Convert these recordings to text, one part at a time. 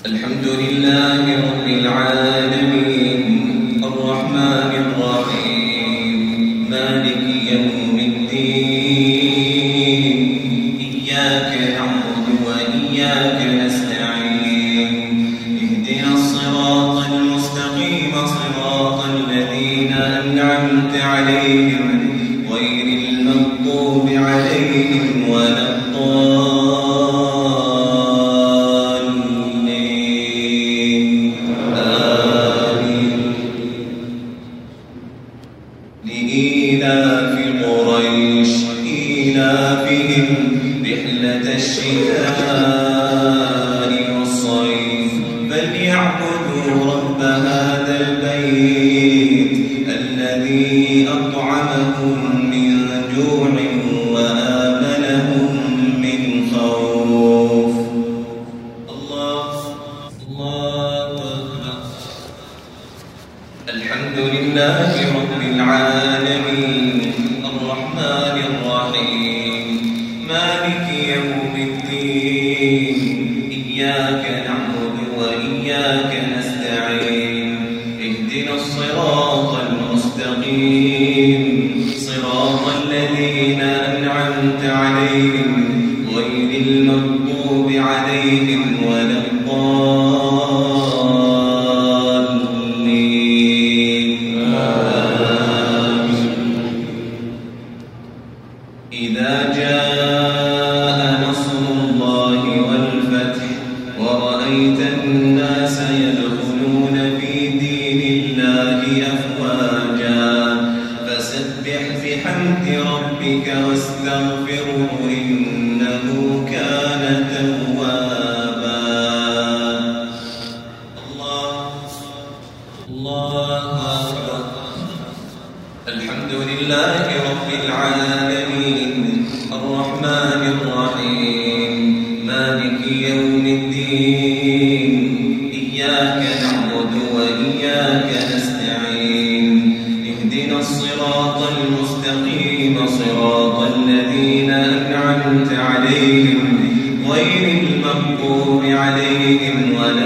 الحمد لله رب العالمين الرحمن الرحيم مالك يوم الدين إياك نعبد وإياك نستعين اهدنا الصراط المستقيم صراط الذين أنعمت عليهم غير المغضوب عليهم ولا لإيلاف قريش إيلافهم رحلة الشتاء والصيف فليعبدوا رب هذا البيت الذي أطعمهم من جوع وآمنهم من خوف. الله أكبر. الحمد لله رب العالمين الرحمن الرحيم مالك يوم الدين إياك نعبد وإياك نستعين اهدنا الصراط المستقيم صراط الذين أنعمت عليهم غير المغضوب عليهم ولا إذا جاء نصر الله والفتح ورأيت الناس يدخلون في دين الله أفواجا فسبح بحمد ربك واستغفره إنه كان توابا. الله أكبر. الحمد لله رب العالمين الرحمن الرحيم مالك يوم الدين إياك نعبد وإياك نستعين اهدنا الصراط المستقيم صراط الذين أنعمت عليهم غير المغضوب عليهم ولا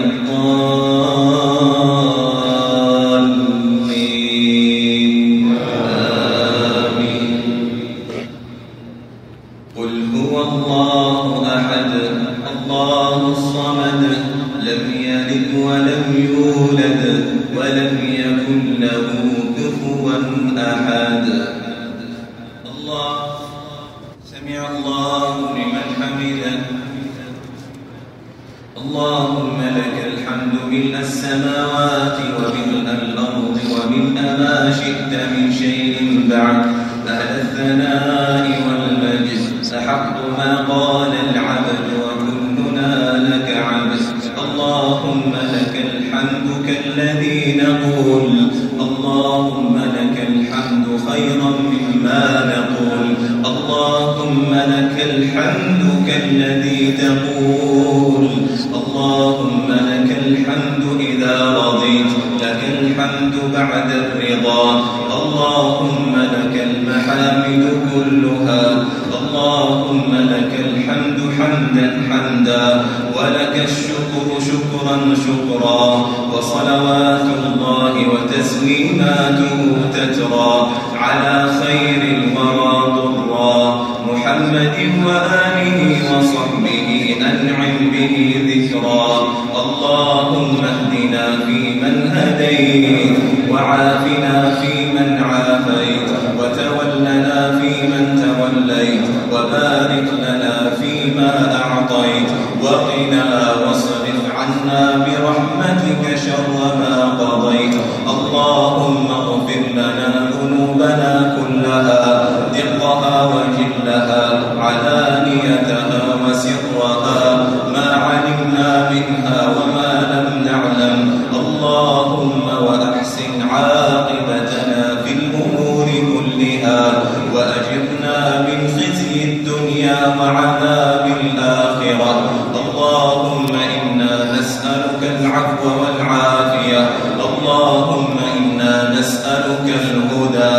قل هو الله أحد الله الصمد لم يلد ولم يولد ولم يكن له كفوا أحد. الله سمع الله لمن حمده. اللهم لك الحمد ملء السماوات وملء الأرض وملء ما شئت من شيء بعد أهل الثناء والمجد أحق ما قال العبد وكلنا لك عبد. اللهم لك الحمد كالذي نقول اللهم لك الحمد خيرا مما نقول. اللهم لك الحمد كالذي تقول. اللهم لك الحمد إذا رضيت لك الحمد بعد الرضا. اللهم لك المحامد كلها. اللهم لك الحمد حمدا حمدا ولك الشكر شكرا شكرا وصلوات الله وتسليماته تترى على خير الورى ضرا محمد وآله وصحبه أنعم به ذكرا. اللهم اهدنا فيمن هديت وعافنا فيمن عافيت وتولنا فيمن توليت وبارك لنا فيما أعطيت وقنا واصرف عنا برحمتك شر ما قضيت. اللهم اغفر لنا ذنوبنا كلها دقها وجلها علانيتها وسرها ما علمنا منها وما لم نعلم. اللهم وأحسن عاقبتنا في الأمور كلها وأجرنا من خزي الدنيا وعذاب الآخرة. اللهم إنا نسألك العفو والعافية. اللهم إنا نسألك الهدى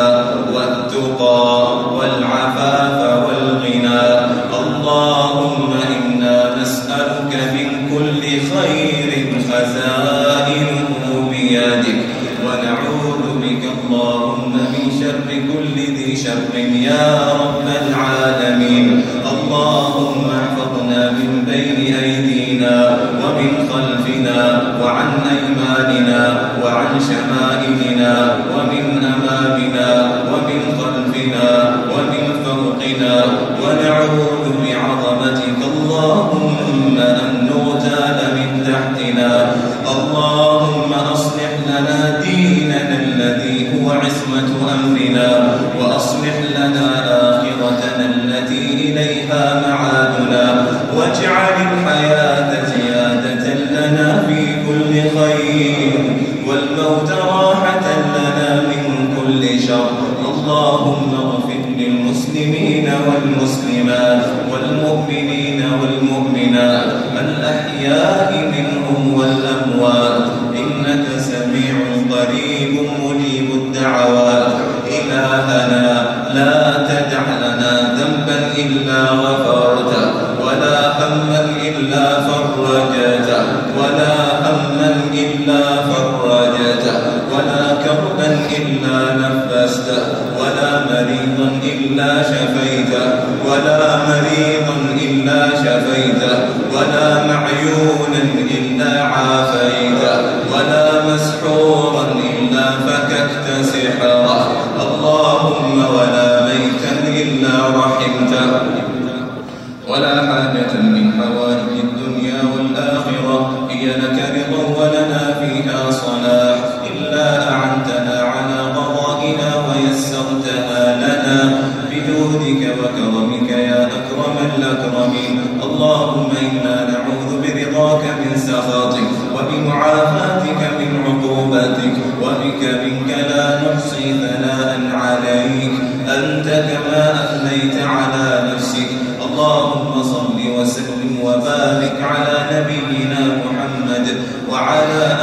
والتقى والعفاف والغنى. اللهم إنا نسألك من كل خير خزائنه بيدك، ونعوذ بك اللهم من شر كل ذي شر يا رب العالمين. اللهم احفظنا من بين أيدينا ومن خلفنا وعن أيماننا وعن شمائلنا ومن أمامنا ومن خلفنا ومن فوقنا، ونعوذ بعظمتك اللهم أن نغتال من تحتنا. اللهم أصلح لنا ديننا الذي هو عصمة أمرنا، وأصلح لنا آخرتنا التي إليها معادنا، واجعل الحياة زيادة لنا في كل خير، والموت راحة لنا من كل شر. اللهم اغفر للمسلمين والمسلمات والمؤمنين والمؤمنات الأحياء منهم والأموات، إنك سميع قريب مجيب الدعوات. إلهنا لا تدع لنا ذنبا إلا غفرته، ولا هما إلا فرجته، ولا هما إلا فرجته، ولا كربا إلا نفسته، ولا مريضا إلا شفيته، ولا مريضا إلا شفيته، ولا معيونا إلا عافيته، ولا مسحورا إلا فككت سحره. اللهم ولا ميتا إلا رحمته، ولا حاجة من حوائج الدنيا والآخرة هي لك رضا ولنا فيها صلاح إلا أعنتنا على قضائها ويسرتها لنا بجودك وكرمك يا أكرم الأكرمين. اللهم إنا نعوذ برضاك من سخطك، وبمعافاتك من عقوبتك، وبك منك لا نحصي ثناء عليك أنت كما أثنيت على نفسك. اللهم صل وسلم وبارك على نبينا محمد وعلى